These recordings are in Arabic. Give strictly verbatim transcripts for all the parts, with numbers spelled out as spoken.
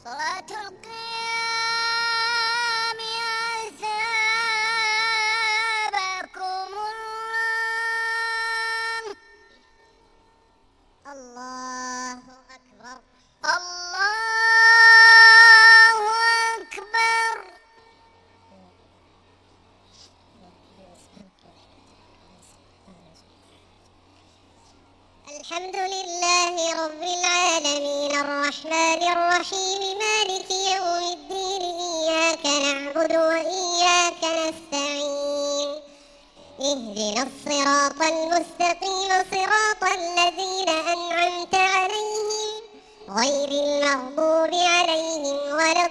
صلاة القيام أثابكم الله. الله أكبر، الله أكبر. الحمد لله رب العالمين الرحمن الرحيم مالك يوم الدين إياك نعبد وإياك نستعين اهدنا الصراط المستقيم صراط الذين أنعمت عليهم غير المغضوب عليهم ولا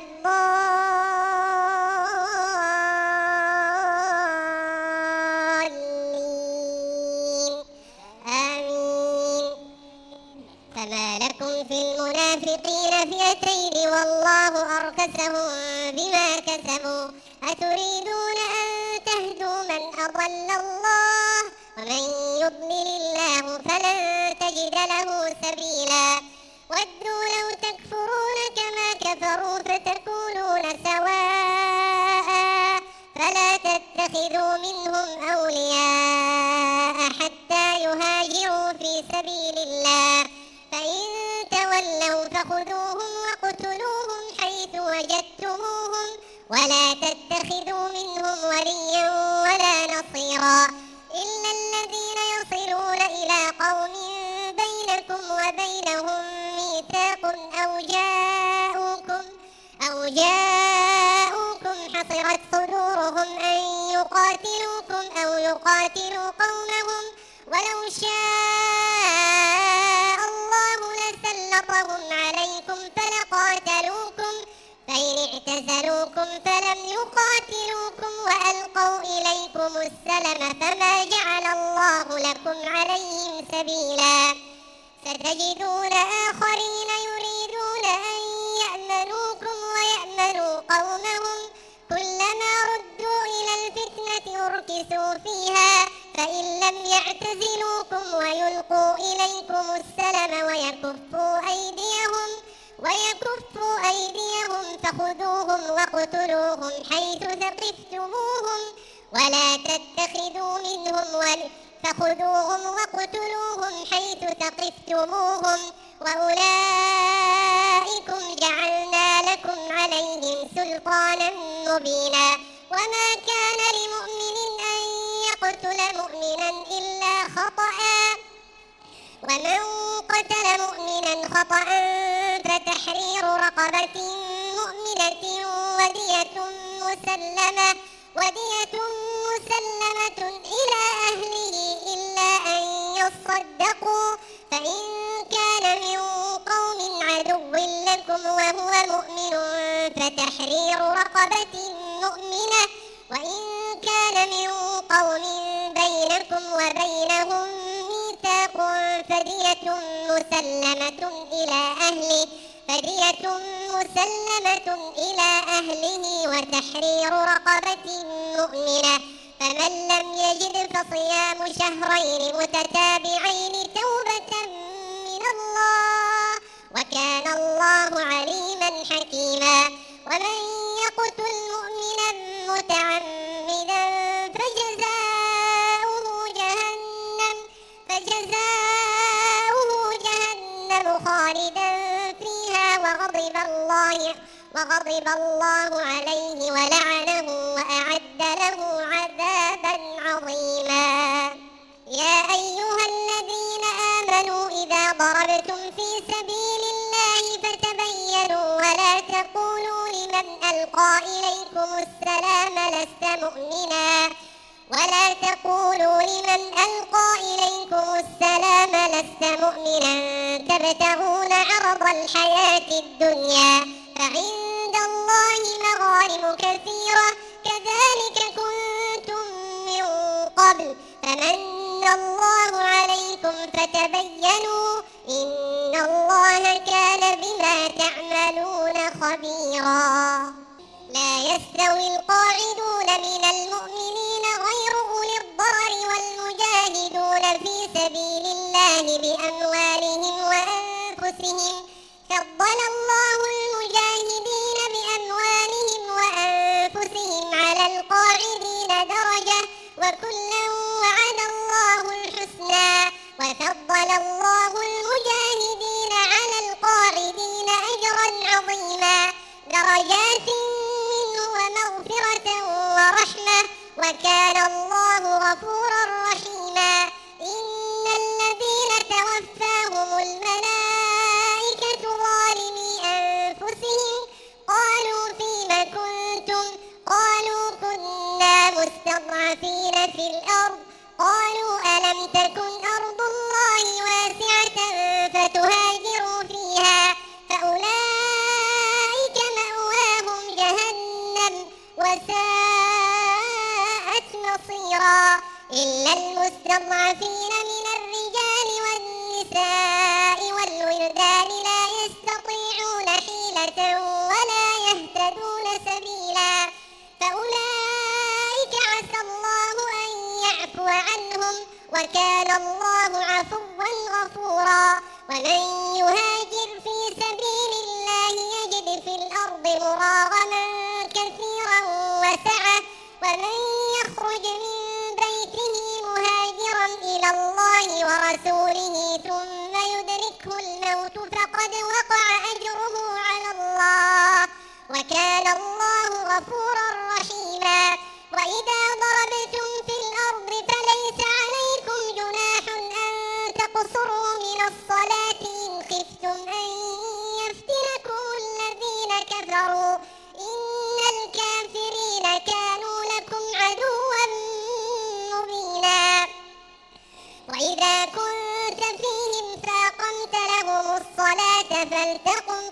الضالين آمين. فما لكم في المنافقين فئتين والله أركسهم بما كسبوا أتريدون أن تهدوا من أضل الله ومن يضلل الله فلن تجد له سبيلا. ودوا لو تكفرون كما كفروا فتكونون سواء فلا تتخذوا منهم أولياء حتى يهاجروا في سبيل الله فإن تولوا فخذوهم وقتلوهم حيث وجدتموهم ولا تتخذوا منهم وليا ولا نصيرا إلا الذين يصلون إلى قوم بينكم وبينهم ميثاق أو جاءوكم أو جاءوكم حصرت صدورهم أن يقاتلوكم أو يقاتلوا قومهم ولو شاء الله لسلطهم عليكم فلقاتلوكم فإن اعتزلوكم فلم يقاتلوكم وألقوا إليكم السلم فما جعل الله لكم عليهم سبيلا. ستجدون آخرين يريدون أن يأمنوكم ويأمنوا قومهم كلما ردوا إلى الفتنة أركسوا فيها فإن لم يعتزلوكم ويلقوا إليكم السلم ويكفوا أيديهم ويكفوا أيديهم فخذوهم وقتلوهم حيث ثقفتموهم ولا تتخذوا منهم ولي فخذوهم وقتلوهم حيث ثقفتموهم وأولئكم جعلنا لكم عليهم سلطانا مبينا. وما كان لمؤمن أن يقتل مؤمنا إلا خطأ ومن قتل مؤمنا خطأ فتحرير رقبة مؤمنة ودية مسلمة ودية مسلمة إلى أهله إلا أن يصدقوا فإن كان من قوم عدو لكم وهو مؤمن فتحرير رقبة مؤمنة وإن كان من قوم بينكم وبينهم ميثاق فدية مسلمة إلى أهله فدية مسلمة إلى أهله وتحرير رقبة مؤمنة فمن لم يجد فصيام شهرين متتابعين توبة من الله وكان الله عليما حكيما. ومن يقتل مؤمنا متعمدا فجزاؤه جهنم فجزاؤه جهنم خالدا فيها وغضب الله وغضب الله عليه ولعنه وأعد له عذابا عظيما. يا أيها الذين آمنوا إذا ضربتم في سبيل الله فتبينوا ولا تقولوا لمن ألقى إليكم السلام لست مؤمنا ولا تقولوا لمن ألقى إليكم السلام لست مؤمنا تبتغون عرض الحياة الدنيا فعند الله مغانم كثيرة كذلك كنتم من قبل فمن الله عليكم فتبينوا إن الله كان بما تعملون خبيرا. لا يستوي القاعدون من المؤمنين غير أولي الضرر والمجاهدون في سبيل الله بأموالهم وأنفسهم فضل الله المجاهدين وكلا وعد الله الحسنى وفضل الله المجاهدين على القاعدين أجرا عظيما درجات منه ومغفرة ورحمة وكان الله غفورا رحيما إن الذين توفاهم الملائكة ظالمي أنفسهم قالوا فيم كنتم قالوا كنا مستضعفين في الأرض قالوا ألم تكن أرض الله واسعة فتهاجروا فيها فأولئك مأواهم جهنم وساءت مصيرا إلا المستضعفين من الرجال والنساء والولدان لا يستطيعون حيلة ولا يهتدون سبيلا فأولئك عسى الله أن يعفو عنهم وكان الله عفوا غفورا ومن يهاجر في سبيل الله يجد في الأرض مراغما كثيرا وسعة ومن يخرج من بيته مهاجرا إلى الله ورسوله ثم يدركه الموت فقد وقع أجره على الله وكان الله غفورا رحيما وإذا ضربتم في الأرض فليس عليكم جناح أن تقصروا من الصلاة إن خفتم أن يفتنكم الذين كفروا إن الكافرين كانوا لكم عدوا مبينا وإذا كنت فيهم فأقمت لهم الصلاة فلتقم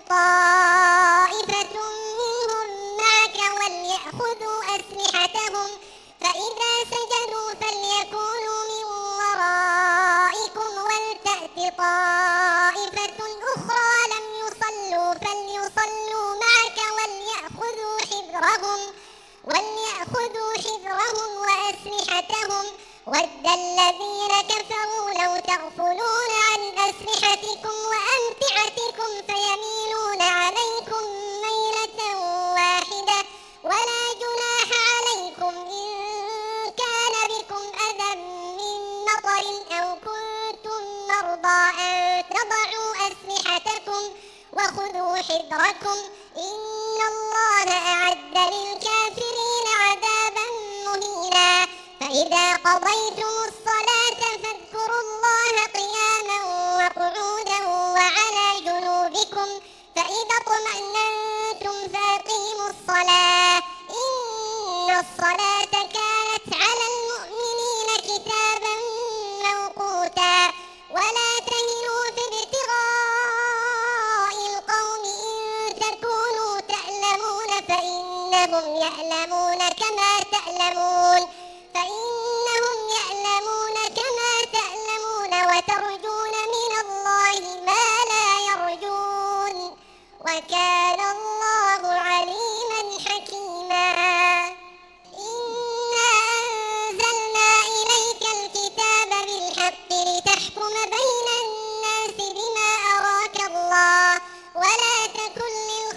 طائفة منهم معك وليأخذوا أسلحتهم فإذا سجدوا فليكونوا من ورائكم ولتأت طائفة أخرى لم يصلوا فليصلوا معك وليأخذوا حذرهم وليأخذوا حذرهم وأسلحتهم ود الذين كفروا لو تغفلون عن أسلحتكم وأمتعتكم فيميلون عليكم ميلة واحدة ولا جناح عليكم إن كان بكم أذى من مطر أو كنتم مرضى أن تضعوا أسلحتكم وخذوا حذركم إن الله أعد للكافرين عذابا مهينا فإذا قضيتم الصلاة فاذكروا الله قياما وقعودا وعلى جنوبكم فإذا اطمأننتم فأقيموا الصلاة إن الصلاة كانت على المؤمنين كتابا موقوتا ولا تهنوا في ابتغاء القوم إن تكونوا تألمون فإنهم يألمون كما تألمون فإنهم يألمون كما تألمون وترجون من الله ما لا يرجون وكان الله عليما حكيما إنا أنزلنا إليك الكتاب بالحق لتحكم بين الناس بما أراك الله ولا تكن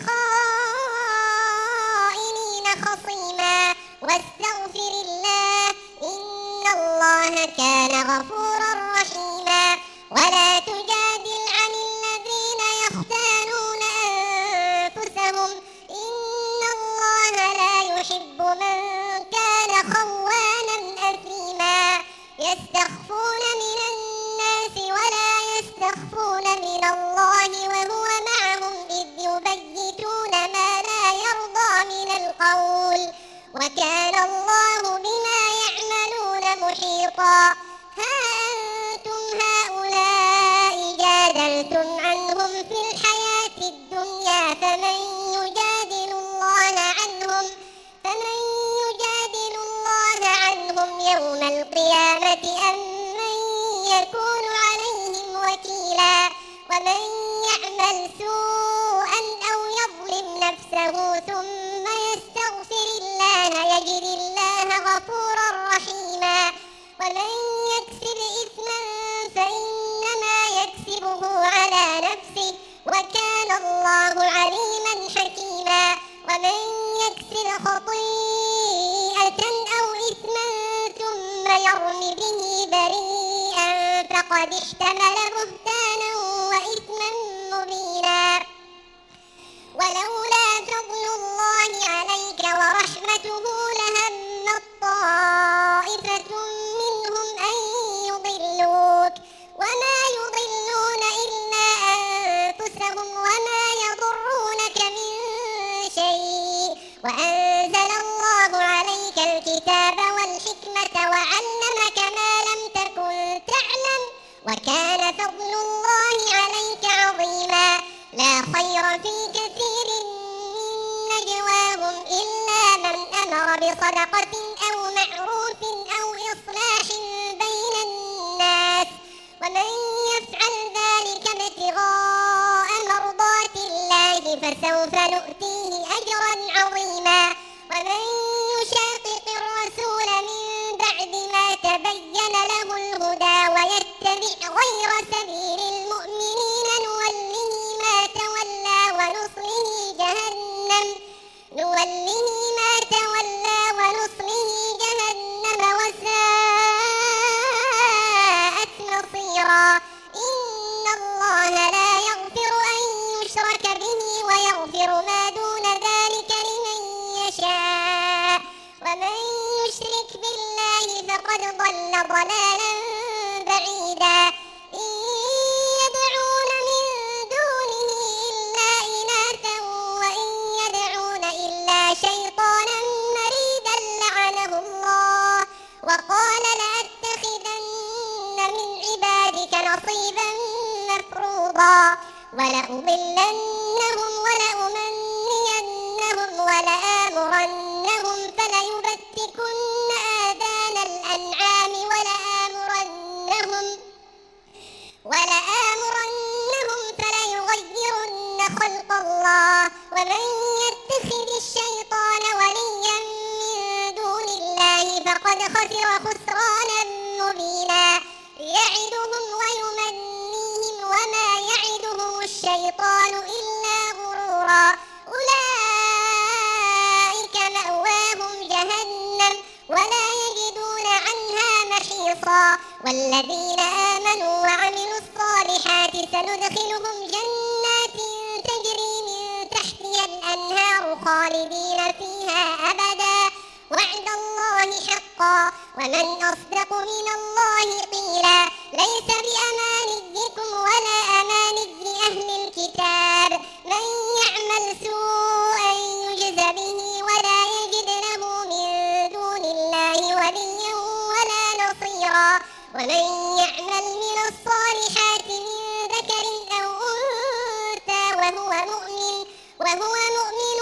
للخائنين خصيما واستغفر الله إن الله كان غفورا رحيما ولا تجادل عن الذين يختانون أنفسهم إن الله لا يحب من كان خوانا أثيما يستخفون من الناس ولا يستخفون من الله وهو معهم إذ يبيتون ما لا يرضى من القول وكان الله بما يعملون محيطا ها أنتم هؤلاء جادلتم عنهم في الحياة الدنيا فمن يجادل الله عنهم فمن يجادل الله عنهم يوم القيامة أم من يكون عليهم وكيلا ومن يعمل سوءا أو يظلم نفسه ثم يستغفر الله يجد الله غفورا رحيما ومن يكسب إثما فإنما يكسبه على نفسه وكان الله عليما حكيما ومن يكسب خطيئة أو إثما ثم يرم به بريئا فقد احتمل بهتانا وإثما مبينا. ولولا فضل الله عليك ورحمته لهم طائفة منهم أن يضلوك وما يضلون إلا أنفسهم وما يضرونك من شيء وأنزل الله عليك الكتاب والحكمة وعلمك ما لم تكن تعلم وكان فضل الله عليك عظيما. لا خير في كثير من نجواهم إلا من أمر بصدقة أو معروف أو إصلاح بين الناس ومن يفعل ذلك ابتغاء مرضات الله فسوف نؤتيه أجرا عظيما. ومن يشاقق الرسول من بعد ما تبين له الهدى ويتبع غير سبيل المؤمنين نوله ما تولى ونصله جهنم نوله ما تولى ونصله جهنم وساءت مصيرا. إن الله لا يغفر أن يشرك به ويغفر ما دون ذلك لمن يشاء ومن يشرك بالله فقد ضل ضلالا بعيدا. إن يدعون من دونه إلا إناثا وإن يدعون إلا شيطانا مريدا لعنه الله وقال لأتخذن من عبادك نصيبا مفروضا ولأضلنهم ولأمنينهم ولآمرنهم فليبتكن آذان الأنعام ولآمرنهم ولآمرنهم فليغيرن خلق الله ومن يتخذ الشيطان وليا من دون الله فقد خسر خسرانا مبينا. يعدهم ويمنيهم وما يعدهم الشيطان إلا غرورا. أولئك مأواهم جهنم ولا يجدون عنها محيصا. والذين آمنوا وعملوا الصالحات سندخلهم جنات تجري من تحتها الأنهار خالدين فيها أبدا وعد الله حقا ومن أصدق من الله قيلا. ليس بأمانيكم ولا أماني أهل الكتاب من يعمل سوءا يجز به ولا يجد له من دون الله وليا ولا نصيرا. ومن يعمل من الصالحات من ذكر أو أنثى وهو مؤمن وهو مؤمن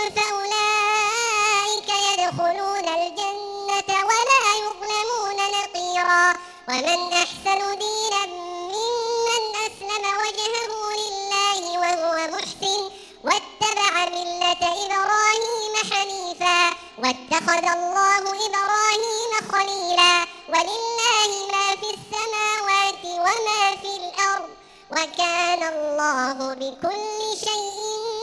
فأولئك يدخلون الجنة ولا يظلمون نقيرا. ومن أحسن دينا ممن أسلم وجهه لله وهو محسن واتبع ملة إبراهيم حنيفا واتخذ الله إبراهيم خليلا. ولله ما في السماوات وما في الأرض وكان الله بكل شيء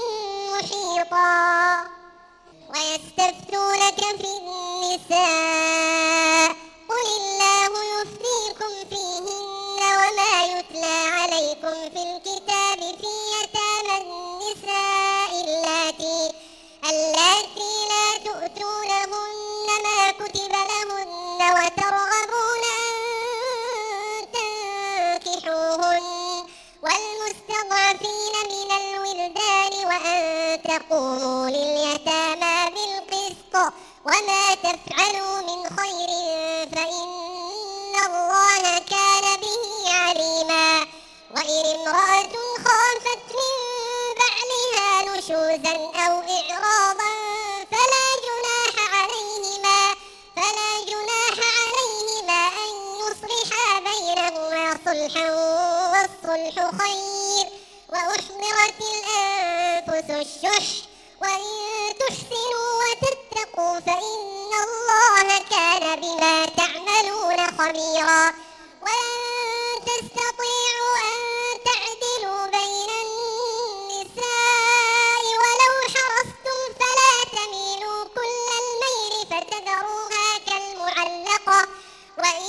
محيطا. ويستفتونك في النساء قل الله يفتيكم فيهن وما يتلى عليكم في الكتاب في يتامى النساء اللاتي اللاتي لا تؤتونهن ما كتب لهن وترغبون أن تنكحوهن والمستضعفين من الولدان وأن تقوموا لليتامى بالقسط وما تفعلوا من خير فإن الله كان به عليما. وإن امرأة خافت من بعلها نشوزا أو إعراضا فلا جناح عليهما فلا جناح عليهما أن يصلحا بينهما صلحا والصلح خير. وأحضرت الأنفس الشح وإن تحسنوا وتتقوا فإن الله كان بما تعملون خبيرا. ولن تستطيعوا أن تعدلوا بين النساء ولو حرصتم فلا تميلوا كل الميل فتذروها كالمعلقة وإن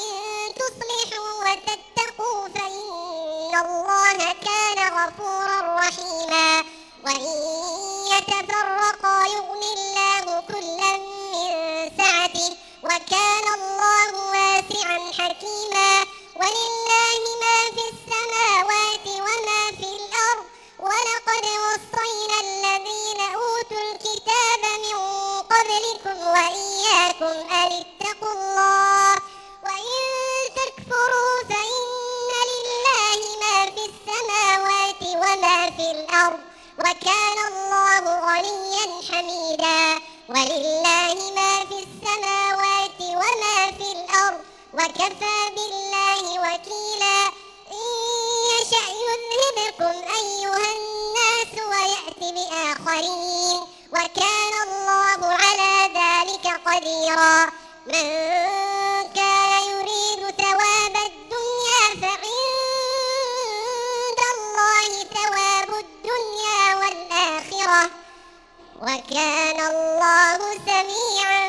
يتفرقا يغن الله كلا من سعته وكان الله واسعا حكيما ولله ما في السماوات وما في الأرض ولقد وصينا الذين أوتوا الكتاب من قبلكم وإياكم أن اتقوا الله وإن تكفروا فإن لله ما في السماوات وما في الأرض وكان الله غنيا حميدا ولله ما في السماوات وما في الأرض وكفى بالله وكيلا إن يشأ يذهبكم أيها الناس ويأتي بآخرين وكان الله على ذلك قديرا من كان يريد ثواب الدنيا فعند الله ثواب الدنيا والآخرة وكان الله سميعا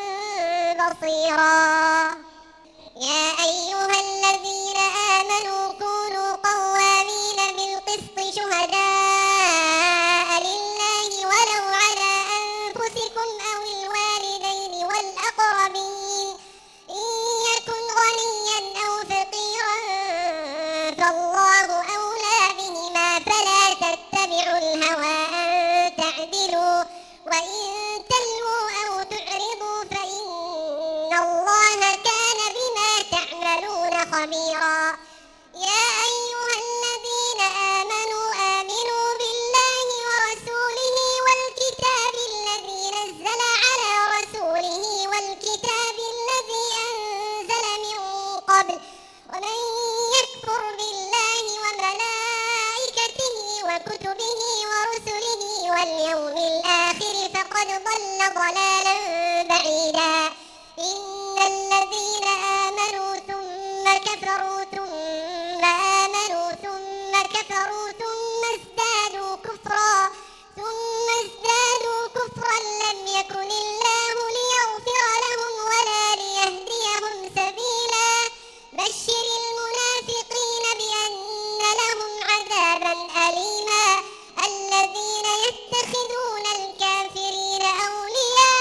بصيرا يا أيها الذين آمنوا كونوا قوامين بالقسط شهداء لله ولو على أنفسكم أو الوالدين والأقربين إن يكن غنيا أو فقيرا فالله أولى بهما فلا تتبعوا الهوى أن تعدلوا وإن تلووا أو تعرضوا فإن الله كان بما تعملون خبيرا يا أيها الذين آمنوا آمنوا بالله ورسوله والكتاب الذي نزل على رسوله والكتاب الذي أنزل من قبل ومن يكفر بالله وملائكته وكتبه ورسله واليوم الآخر فقد ضل ضلالا بعيدا إن الذين آمنوا ثم كفروا ثم آمنوا ثم كفروا ثم ازدادوا كفرا ثم ازدادوا كفرا لم يكن الله ليغفر لهم ولا ليهديهم سبيلا بشر المنافقين بأن لهم عذابا أليما الذين يتخذون الكافرين أولياء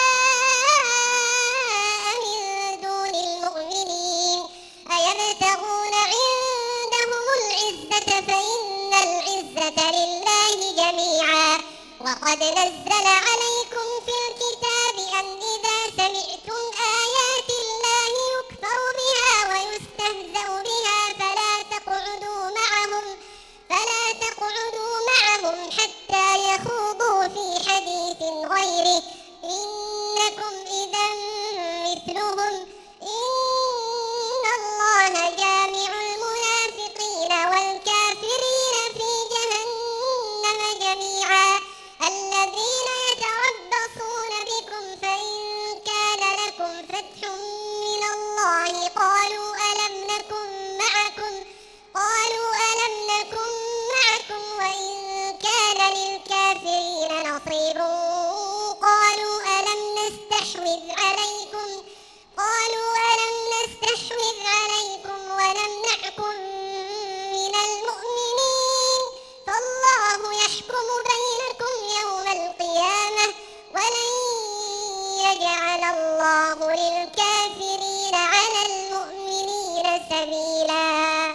من دون المؤمنين أيبتغون عندهم العزة فإن العزة لله جميعا وقد نزل عليكم في الكتاب أن إذا سمعتم آيات الله يكفر بها ويستهزأ بها فلا تقعدوا معهم فلا تقعدوا معهم حتى يخوضوا في حديث غيره إنكم إذا مثلهم إن الله جامع المنافقين والكافرين في جهنم جميعا الذين يتربصون بكم فإن كان لكم فتح من الله قالوا ألم نكن معكم قالوا ألم نكن معكم وإن كان للكافرين نصيب قالوا ألم نستحوذ عليكم قالوا ألم نستحوذ عليكم ونمنعكم من المؤمنين فالله يحكم بينكم يوم القيامة ولن يجعل الله للكافرين على المؤمنين سبيلا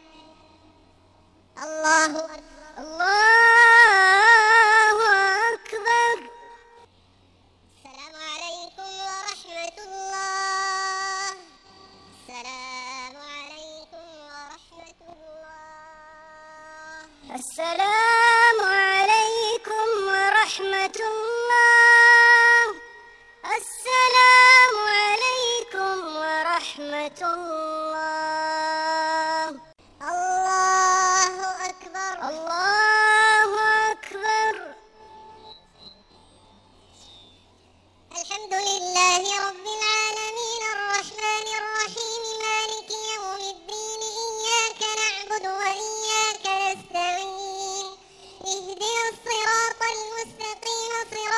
الله أكبر الله أكبر السلام عليكم ورحمة الله السلام عليكم ورحمة الله السلام عليكم ورحمة الله السلام عليكم ورحمة الله الله أكبر الله أكبر الحمد لله رب العالمين الرحمن الرحيم مالك يوم الدين إياك نعبد وإياك نستعين اهدنا الصراط المستقيم صراط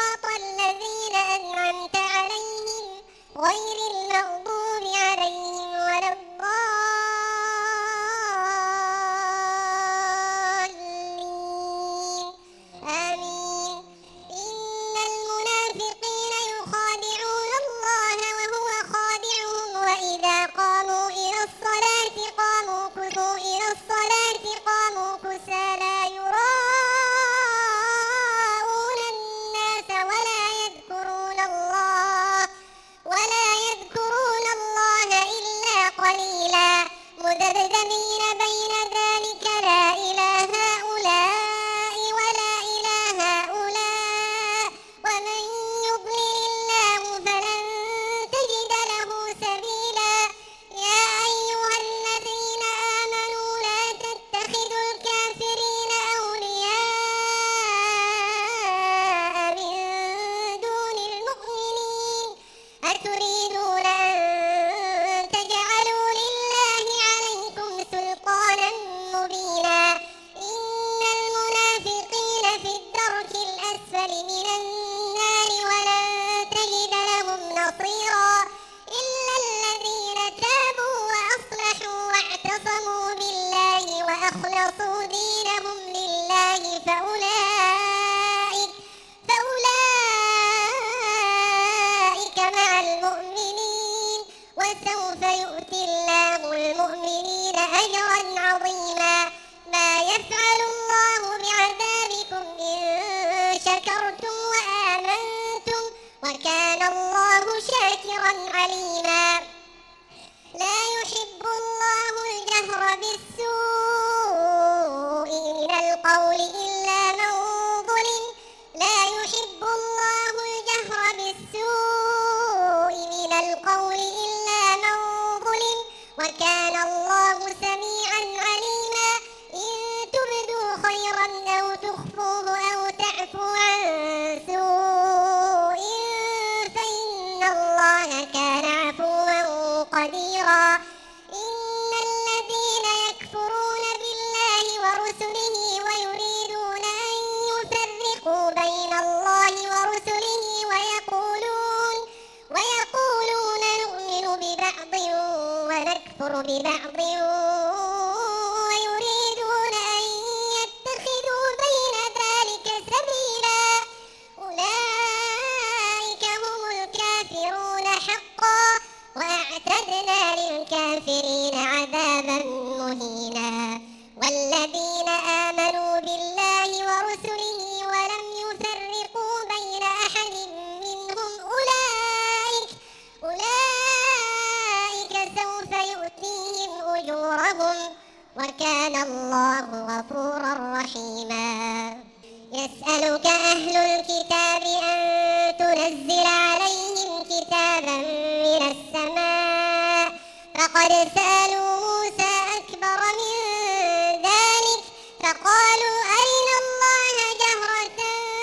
وقد سألوا موسى أكبر من ذلك فقالوا أرنا الله جهرة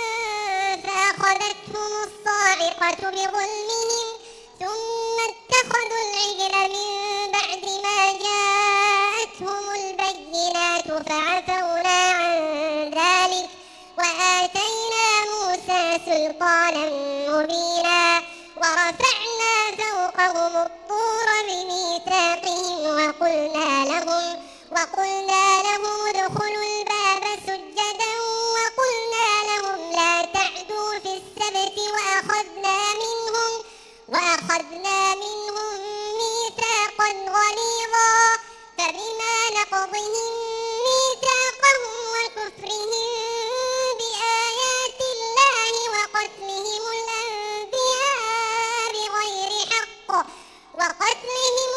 فأخذتهم الصاعقة بظلمهم ثم اتخذوا العجل من بعد ما جاءتهم البينات فعفونا عن ذلك وآتينا موسى سلطانا مبينا ورفعنا فوقهم الطور بميثاقهم وقلنا لهم وقلنا لهم ادخلوا الباب سجدا وقلنا لهم لا تعدوا في السبت وأخذنا منهم وأخذنا منهم ميثاقا غليظا فبما نقضهم ميثاقهم وكفرهم بآيات الله وقتلهم الأنبياء بغير حق وقتلهم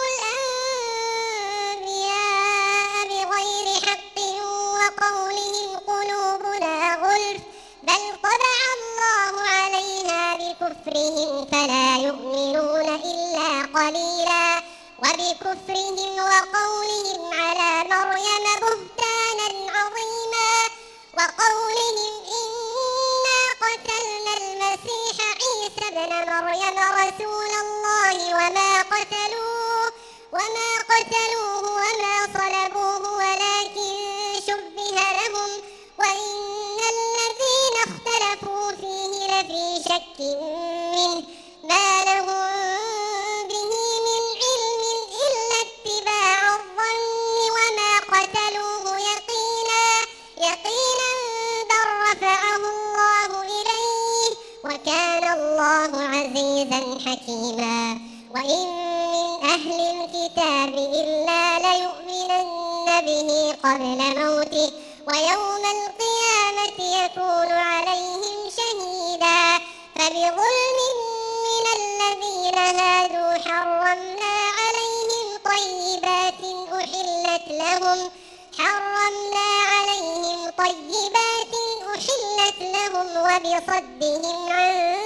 الأنبياء بغير حق وقولهم قلوبنا غلف بل طبع الله عليها بكفرهم فلا يؤمنون إلا قليلا وبكفرهم وقولهم على مريم بهتانا عظيما وقولهم إنا قتلنا المسيح عيسى ابن مريم رسول الله وما قتلوه وما قتلوه وما صلبوه ولكن شبه لهم وإن الذين اختلفوا فيه لفي شك منه ما لهم به من علم إلا اتباع الظن وما قتلوه يقينا يقينا بل رفعه الله إليه وكان الله عزيزا حكيما وإن من أهل الكتاب إلا ليؤمنن به قبل موته ويوم القيامة يكون عليهم شهيدا فبظلم من الذين هادوا حرمنا عليهم طيبات أحلت لهم حرمنا عليهم طيبات أحلت لهم وبصدهم عن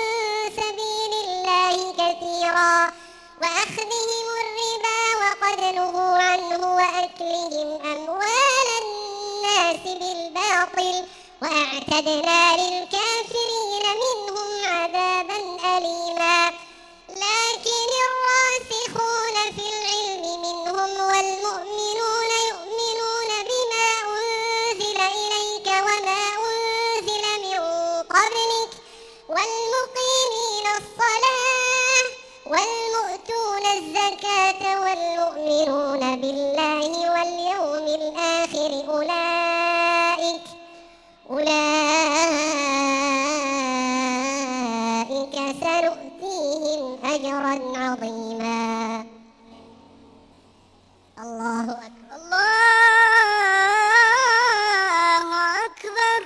سبيل الله كثيرا وأخذهم الربا وقد نهوا عنه وأكلهم أموال الناس بالباطل وأعتدنا للكافرين منهم عذابا أليما لكن الراسخون في العلم منهم والمؤمنون يؤمنون بما أنزل إليك وما أنزل من قبلك والمقيمين الصلاة والمؤتون الزكاة والمؤمنون بالله واليوم الآخر أولئك أولئك سنؤتيهم أجرا عظيما الله أكبر الله أكبر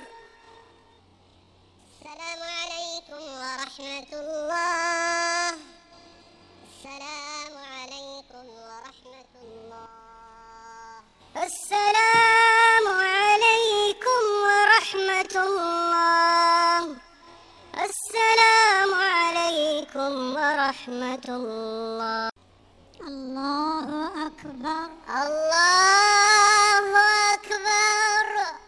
السلام عليكم ورحمة الله السلام عليكم ورحمة الله السلام عليكم ورحمة الله السلام عليكم ورحمة الله الله أكبر الله أكبر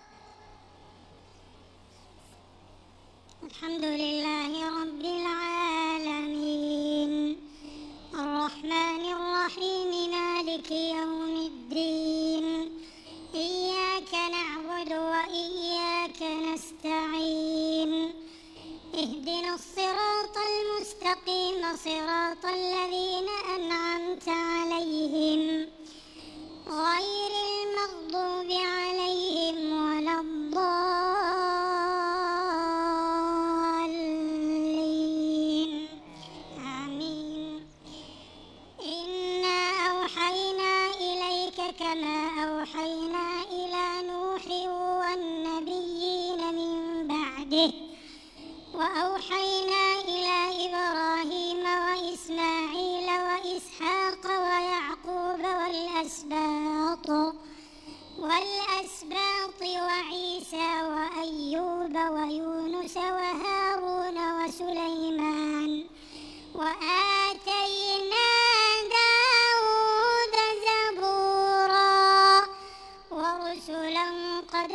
الحمد لله رب العالمين الرحمن الرحيم مالك يوم الدين إياك نعبد وإياك نستعين اهدنا الصراط المستقيم صراط الذين أنعمت عليهم غير المغضوب عليهم ولا الضالين آمين إنا أوحينا إليك كما أوحينا إلى نوح والنبيين من بعده وأوحينا إلى إبراهيم وإسماعيل وإسحاق ويعقوب والأسباط والأسباط وعيسى وأيوب ويونس وهارون وسليمان وآتينا داود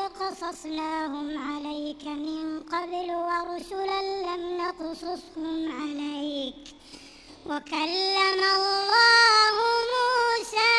قصصناهم عليك من قبل ورسلا لم نقصصهم عليك وكلم الله موسى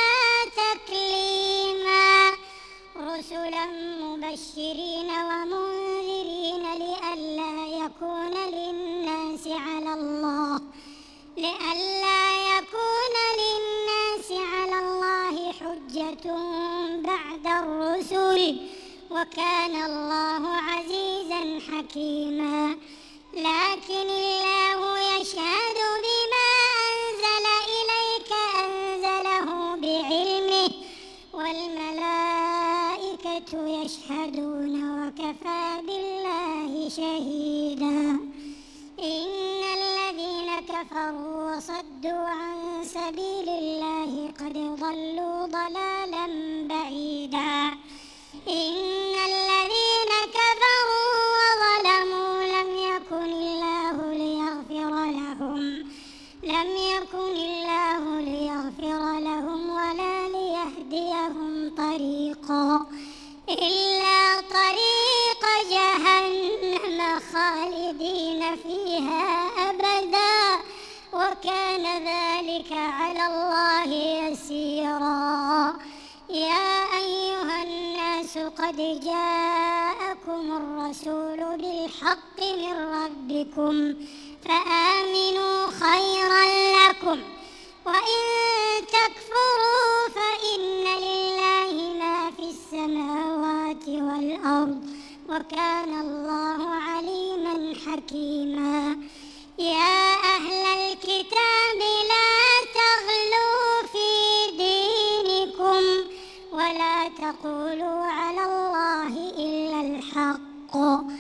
تكليما رسلا مبشرين ومنذرين لئلا يكون للناس على الله لئلا يكون للناس على الله حجة بعد الرسل وكان الله عزيزا حكيما لكن الله يشهد بما أنزل إليك أنزله بعلمه والملائكة يشهدون وكفى بالله شهيدا إن الذين كفروا وصدوا عن سبيل الله قد ضلوا ضلالا بعيدا إن الذين كفروا وظلموا لم يكن الله ليغفر لهم لم يكن الله ليغفر لهم ولا ليهديهم طريقا إلا طريق جهنم خالدين فيها أبدا وكان ذلك على الله يسيرا يا أيها الناس قد جاءكم الرسول بالحق من ربكم فآمنوا خيرا لكم وإن تكفروا فإن لله ما في السماوات والأرض وكان الله عليما حكيما يا أهل الكتاب لا تغلوا في دينكم ولا تقولوا على الله إلا الحق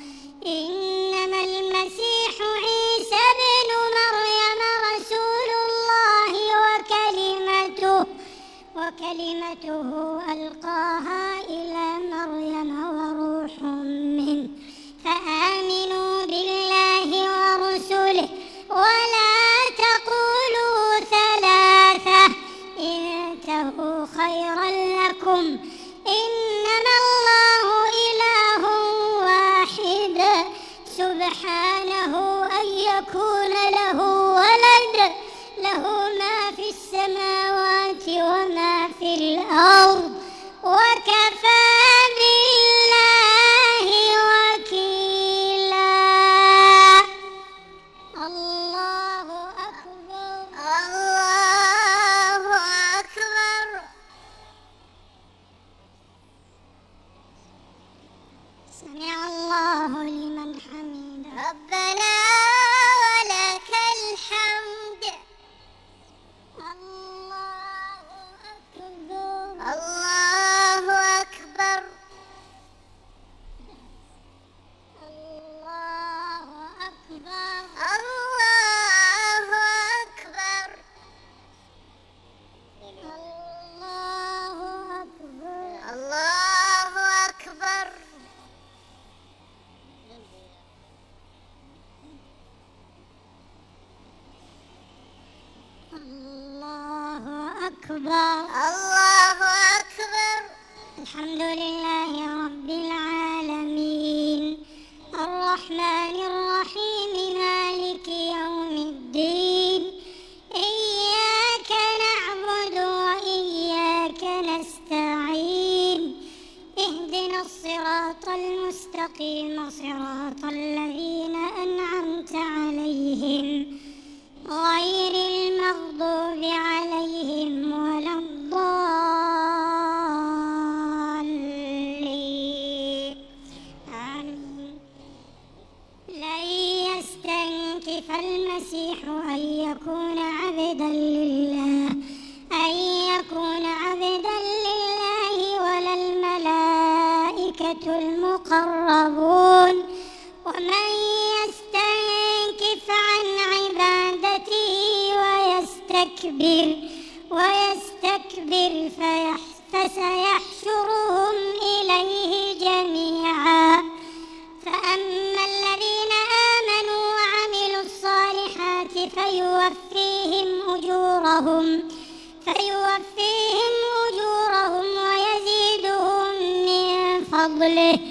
إنما المسيح عيسى ابن مريم رسول الله وكلمته وكلمته ألقاها إلى مريم وروح منه فآمنوا بالله ورسله ولا تقولوا ثلاثة انتهوا خيرا لكم إنما الله إله واحد سبحانه أن يكون له ولد له ما في السماوات وما في الأرض وكفى بالله وكيلا الله أكبر الله أكبر سمع الله لمن حمده ربنا ولك الحمد الله أكبر الله أكبر الله أكبر الله أكبر الله أكبر الله أكبر الله أكبر الله أكبر الحمد لله رب العالمين الرحمن الرحيم مالك يوم الدين إياك نعبد وإياك نستعين اهدنا الصراط المستقيم صراط الذين أنعمت عليهم غير المغضوب عليهم ولا الضالين آمين لن يستنكف المسيح أن يكون عبدا لله أن يكون عبدا لله ولا الملائكة المقربون ومن يستنكف عن عبادته ويستكبر ويستكبر فسيحشرهم إليه جميعا فأما الذين آمنوا وعملوا الصالحات فيوفيهم أجورهم فيوفيهم أجورهم ويزيدهم من فضله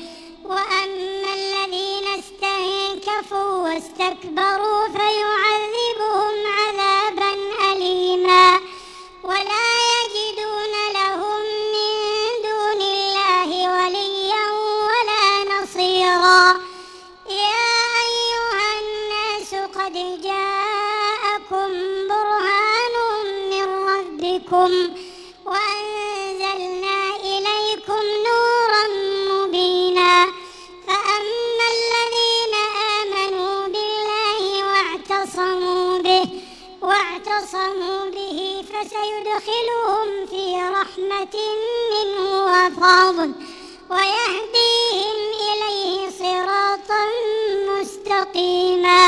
واستكبروا فيعذبهم عذابا أليما ولا يجدون لهم من دون الله وليا ولا نصيرا. يا أيها الناس قد جاءكم برهان من ربكم وأنزلنا إليكم نورا مبينا. فأما الذين آمنوا بالله واعتصموا به واعتصموا به فسيدخلهم في رحمة منه وفضل ويهديهم إليه صراطا مستقيما.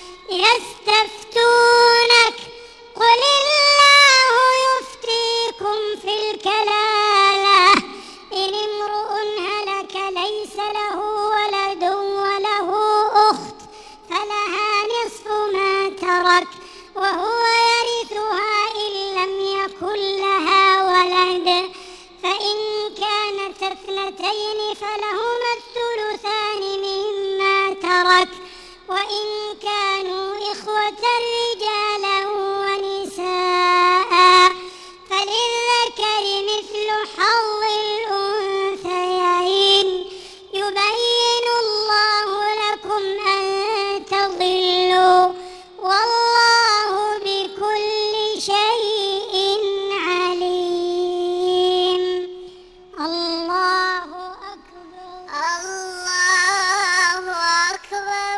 يستفتونك قل الله يفتيكم في الكلالة إن امرؤ هلك ليس له ولد وله أخت فلها نصف ما ترك وهو يرثها إن لم يكن لها ولد فإن كانت اثنتين فلهما الثلثان مما ترك وإن كانوا إخوة رجالا ونساء فللذكر مثل حظ الأنثيين يبين الله لكم أن تضلوا والله بكل شيء عليم. الله أكبر. الله أكبر.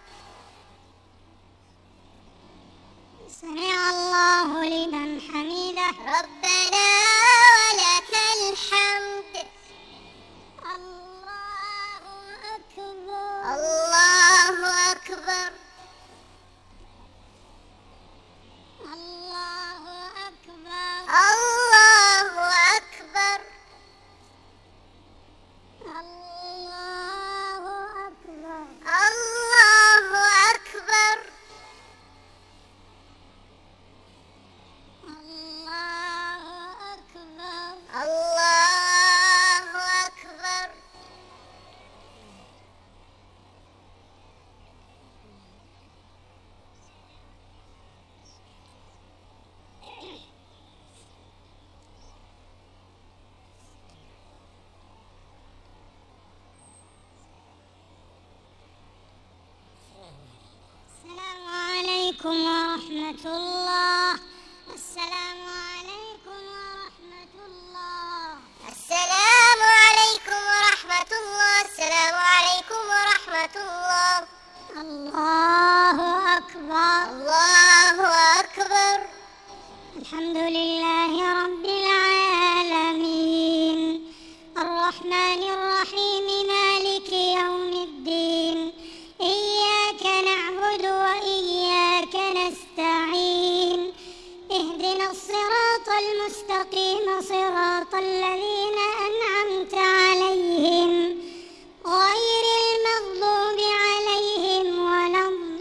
سمع الله لمن حمده. ربنا ولك الحمد. الله أكبر. الله أكبر. الله أكبر. الله أكبر. الله أكبر. الله أكبر. الله أكبر. الله أكبر. السلام عليكم ورحمة الله. السلام عليكم ورحمة الله. السلام عليكم ورحمة الله. السلام عليكم ورحمة الله. الله أكبر. الله أكبر. الحمد لله رب العالمين الرحمن الرحيم مالك يوم الدين إياك نعبد وإياك نستعين اهدنا الصراط المستقيم صراط الذين أنعمت عليهم غير المغضوب عليهم ولا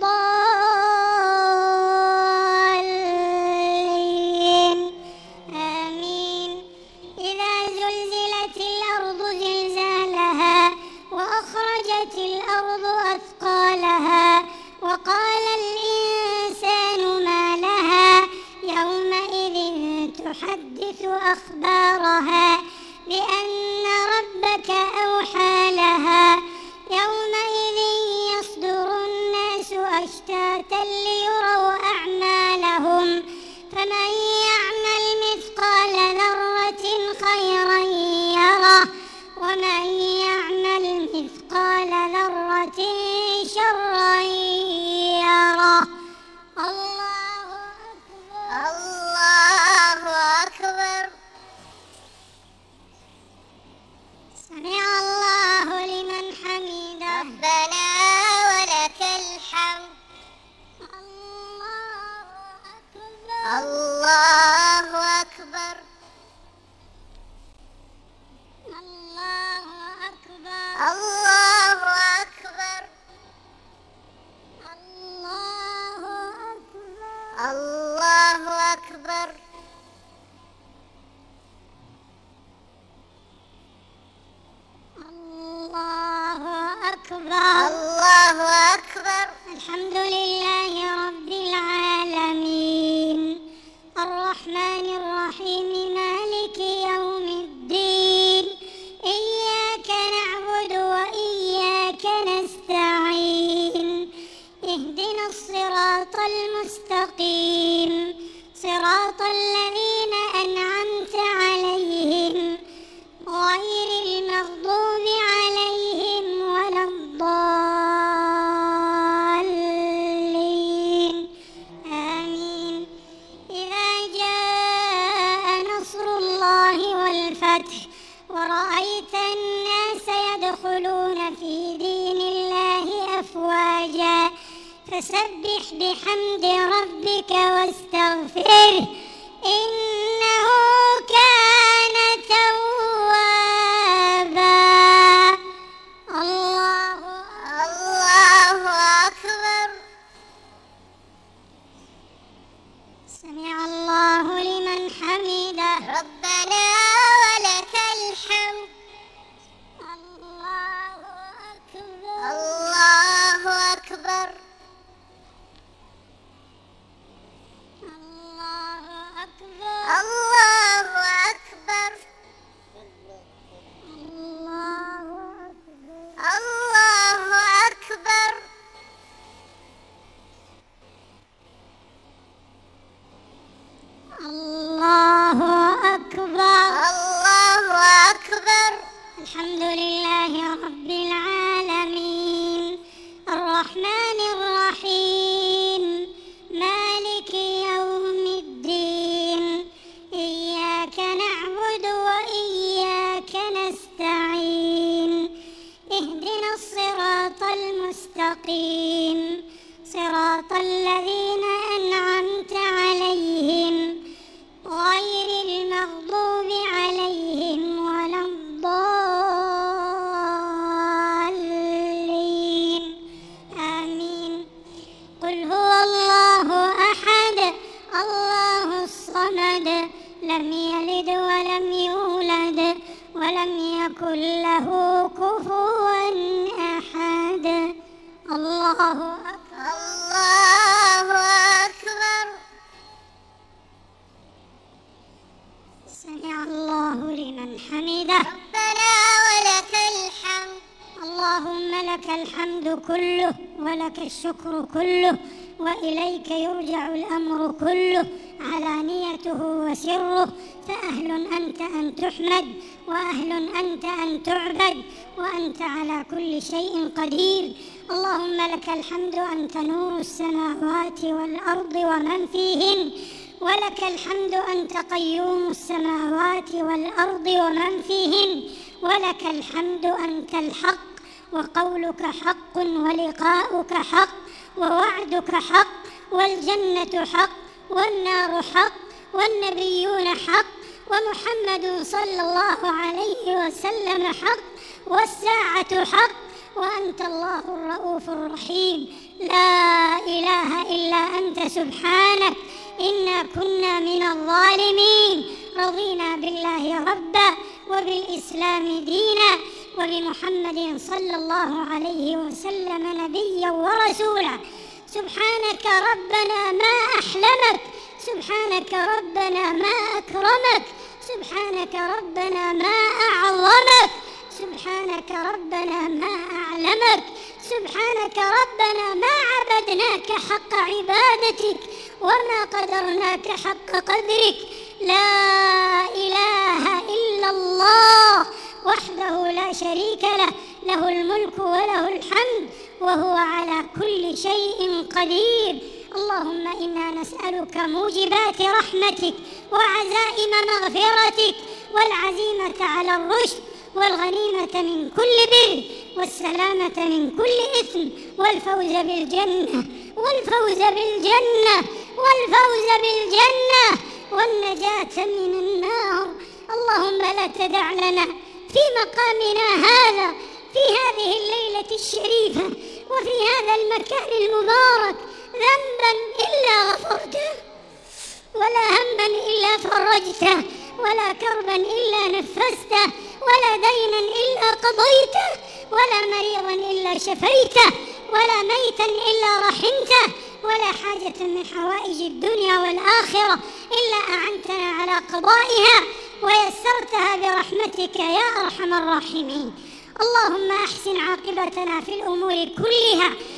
الضالين آمين. إذا زلزلت الأرض زلزالها وأخرجت الأرض أثقالها وقال الإنسان ما لها يومئذ تحدث أخبارها بأن ربك أوحى لها يومئذ يصدر الناس أشتاتا ليروا أعمالهم فمن يعمل مثقال ذرة خيرا يره ومن يعمل مثقال ذرة شرا يره. الله أكبر. الله أكبر. سمع الله لمن حمده. ربنا ولك الحمد. الله أكبر. الله أكبر. الله أكبر. الله أكبر. الله أكبر. الله أكبر. الله أكبر. الله أكبر. الحمد الصراط المستقيم صراط الذين أنعمت عليهم غير المغضوب عليهم ولا الضالين آمين. إذا جاء نصر الله والفتح ورأيت الناس يدخلون في دين الله أفواجا فسبح بحمد ربك واستغفره إنه كان توابا. الله الله أكبر. سمع الله لمن حمده. ربنا ولك الحمد. الله أكبر. الله أكبر. الله أكبر. الله أكبر. الله أكبر. الله أكبر. الله أكبر. الحمد لله رب العالمين الرحمن الرحيم مالك يوم الدين إياك نعبد وإياك نستعين اهدنا الصراط المستقيم صراط الذين أنعمت عليهم غير المغضوب عليهم ولا الضالين آمين. قل هو الله أحد الله الصمد لم يلد ولم يولد ولم يكن له كفوا أحد. الله أكبر. الله أكبر. سمع الله لمن حمده. ربنا ولك الحمد. اللهم لك الحمد كله ولك الشكر كله وإليك يرجع الأمر كله علانيته وسره فأهل أنت أن تحمد وأهل أنت أن تعبد وأنت على كل شيء قدير. اللهم لك الحمد أنت نور السماوات والأرض ومن فيهن ولك الحمد أنت قيوم السماوات والأرض ومن فيهن ولك الحمد أنت الحق وقولك حق ولقاؤك حق ووعدك حق والجنة حق والنار حق والنبيون حق ومحمد صلى الله عليه وسلم حق والساعة حق وأنت الله الرؤوف الرحيم. لا إله إلا أنت سبحانك إنا كنا من الظالمين. رضينا بالله ربا وبالإسلام دينا وبمحمد صلى الله عليه وسلم نبيا ورسولا. سبحانك ربنا ما أحلمك سبحانك ربنا ما أكرمك سبحانك ربنا ما أعظمك سبحانك ربنا ما أعلمك سبحانك ربنا ما عبدناك حق عبادتك وما قدرناك حق قدرك. لا إله إلا الله وحده لا شريك له له الملك وله الحمد وهو على كل شيء قدير. اللهم إنا نسألك موجبات رحمتك وعزائم مغفرتك والعزيمة على الرشد والغنيمة من كل بر والسلامة من كل إثم والفوز بالجنة والفوز بالجنة والفوز بالجنة والنجاة من النار. اللهم لا تدع لنا في مقامنا هذا في هذه الليلة الشريفة وفي هذا المكان المبارك ذنبا إلا غفرته ولا هما إلا فرجته ولا كربا إلا نفسته ولا دينا إلا قضيته ولا مريضا إلا شفيته ولا ميتا إلا رحمته ولا حاجة من حوائج الدنيا والآخرة إلا أعنتنا على قضائها ويسرتها برحمتك يا أرحم الراحمين. اللهم أحسن عاقبتنا في الأمور كلها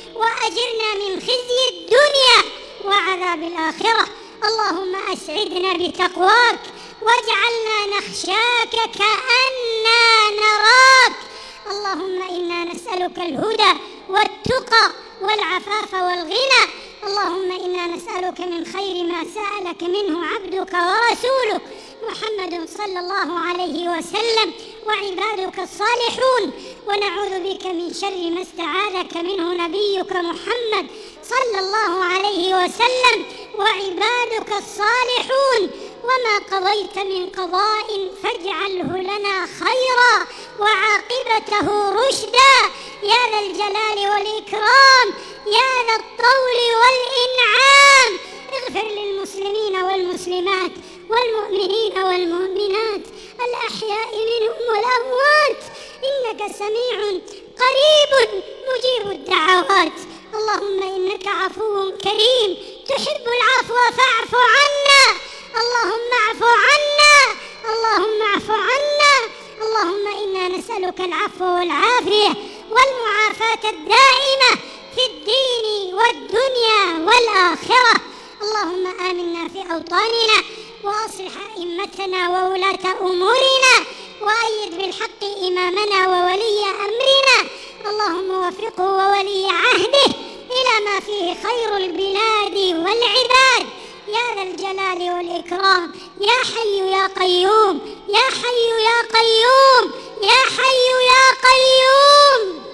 وأجرنا من خزي الدنيا وعذاب الآخرة. اللهم أسعدنا بتقواك واجعلنا نخشاك كأننا نراك. اللهم إنا نسألك الهدى والتقى والعفاف والغنى. اللهم إنا نسألك من خير ما سألك منه عبدك ورسولك محمد صلى الله عليه وسلم وعبادك الصالحون، ونعوذ بك من شر ما استعاذك منه نبيك محمد صلى الله عليه وسلم وعبادك الصالحون. وما قضيت من قضاء فاجعله لنا خيرا وعاقبته رشدا يا ذا الجلال والإكرام يا ذا الطول والإنعام. اغفر للمسلمين والمسلمات والمؤمنين والمؤمنات الأحياء منهم والأموات إنك سميع قريب مجيب الدعوات. اللهم إنك عفو كريم تحب العفو فاعف عنا. اللهم اعف عنا اللهم اعف عنا. اللهم إنا نسألك العفو والعافية والمعافاة الدائمة في الدين والدنيا والآخرة. اللهم آمنا في أوطاننا وأصلح أئمتنا وولاة أمورنا وأيد بالحق إمامنا وولي أمرنا. اللهم وفقه وولي عهده إلى ما فيه خير البلاد والعباد يا ذا الجلال والإكرام يا حي يا قيوم يا حي يا قيوم يا حي يا قيوم.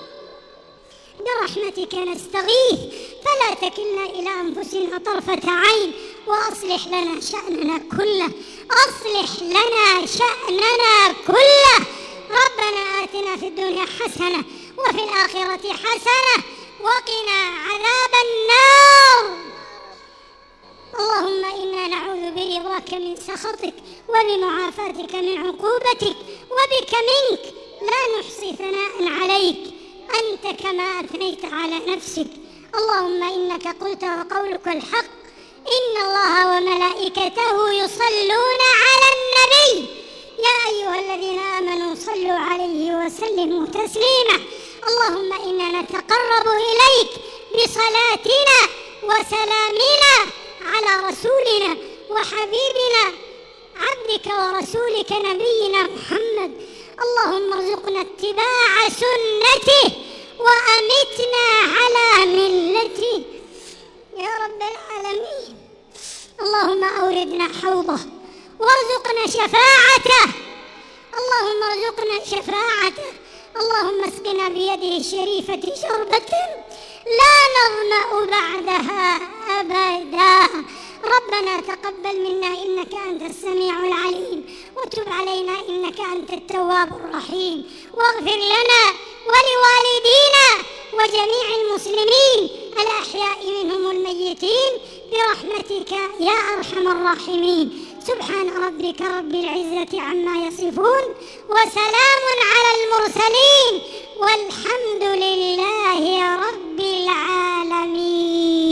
برحمتك نستغيث فلا تكلنا إلى أنفسنا طرفة عين وأصلح لنا شأننا كله أصلح لنا شأننا كله. ربنا آتنا في الدنيا حسنة وفي الآخرة حسنة وقنا عذاب النار. اللهم إنا نعوذ برضاك من سخطك وبمعافاتك من عقوبتك وبك منك لا نحصي ثناء عليك أنت كما أثنيت على نفسك. اللهم إنك قلت وقولك الحق إن الله وملائكته يصلون على النبي يا أيها الذين آمنوا صلوا عليه وسلموا تسليما. اللهم إنا نتقرب إليك بصلاتنا وسلامنا على رسولنا وحبيبنا عبدك ورسولك نبينا محمد. اللهم ارزقنا اتباع سنته وأمتنا على ملته يا رب العالمين. اللهم أوردنا حوضه وارزقنا شفاعته. اللهم ارزقنا شفاعته. اللهم اسقنا بيده الشريفة شربة لا نظمأ بعدها أبدا. ربنا تقبل منا إنك أنت السميع العليم وتب علينا إنك أنت التواب الرحيم واغفر لنا ولوالدينا وجميع المسلمين الأحياء منهم الميتين برحمتك يا أرحم الراحمين. سبحان ربك رب العزة عما يصفون وسلام على المرسلين والحمد لله رب العالمين.